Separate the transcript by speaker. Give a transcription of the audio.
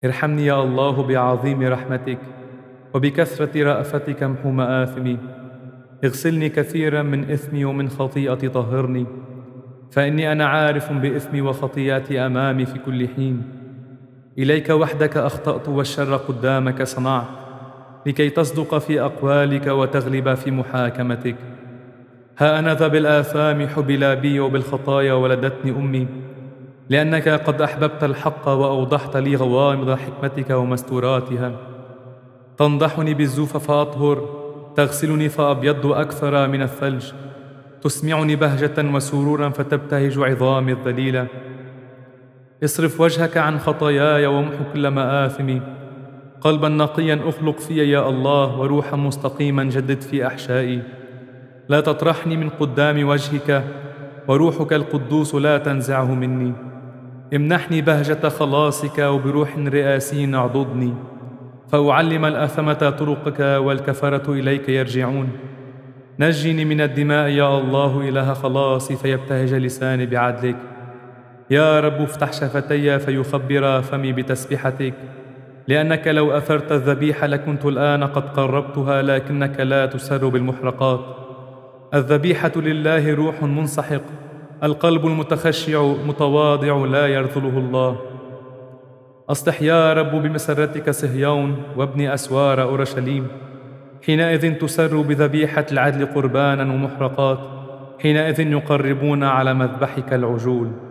Speaker 1: ارحمني يا الله بعظيم رحمتك، وبكثرة رأفتك امحو مآثمي. اغسلني كثيرا من إثمي ومن خطيئتي طهرني، فإني أنا عارف بإثمي وخطيئتي أمامي في كل حين. إليك وحدك أخطأت والشر قدامك صنعت، لكي تصدق في أقوالك وتغلب في محاكمتك. ها أنا ذا بالآثام حبل بي وبالخطايا ولدتني أمي، لأنك قد أحببت الحق وأوضحت لي غوامض حكمتك ومستوراتها. تنضحني بالزوف فأطهر، تغسلني فأبيض أكثر من الثلج، تسمعني بهجة وسرورا فتبتهج عظامي الذليلة. اصرف وجهك عن خطاياي وامحو كل مآثمي. قلبا نقيا أخلق في يا الله، وروحا مستقيما جدد في أحشائي. لا تطرحني من قدام وجهك، وروحك القدوس لا تنزعه مني. امنحني بهجة خلاصك، وبروح رئاسي اعضدني، فأعلم الأثمة طرقك والكفرة إليك يرجعون. نجني من الدماء يا الله إله خلاصي، فيبتهج لساني بعدلك. يا رب افتح شفتي فيخبر فمي بتسبحتك، لأنك لو أثرت الذبيحة لكنت الآن قد قربتها، لكنك لا تسر بالمحرقات. الذبيحة لله روح منسحق، القلب المتخشع متواضع لا يرذله الله. أصلح يا رب بمسرتك صهيون، وابني أسوار أورشليم. حينئذ تسر بذبيحة العدل قربانا ومحرقات، حينئذ يقربون على مذبحك العجول.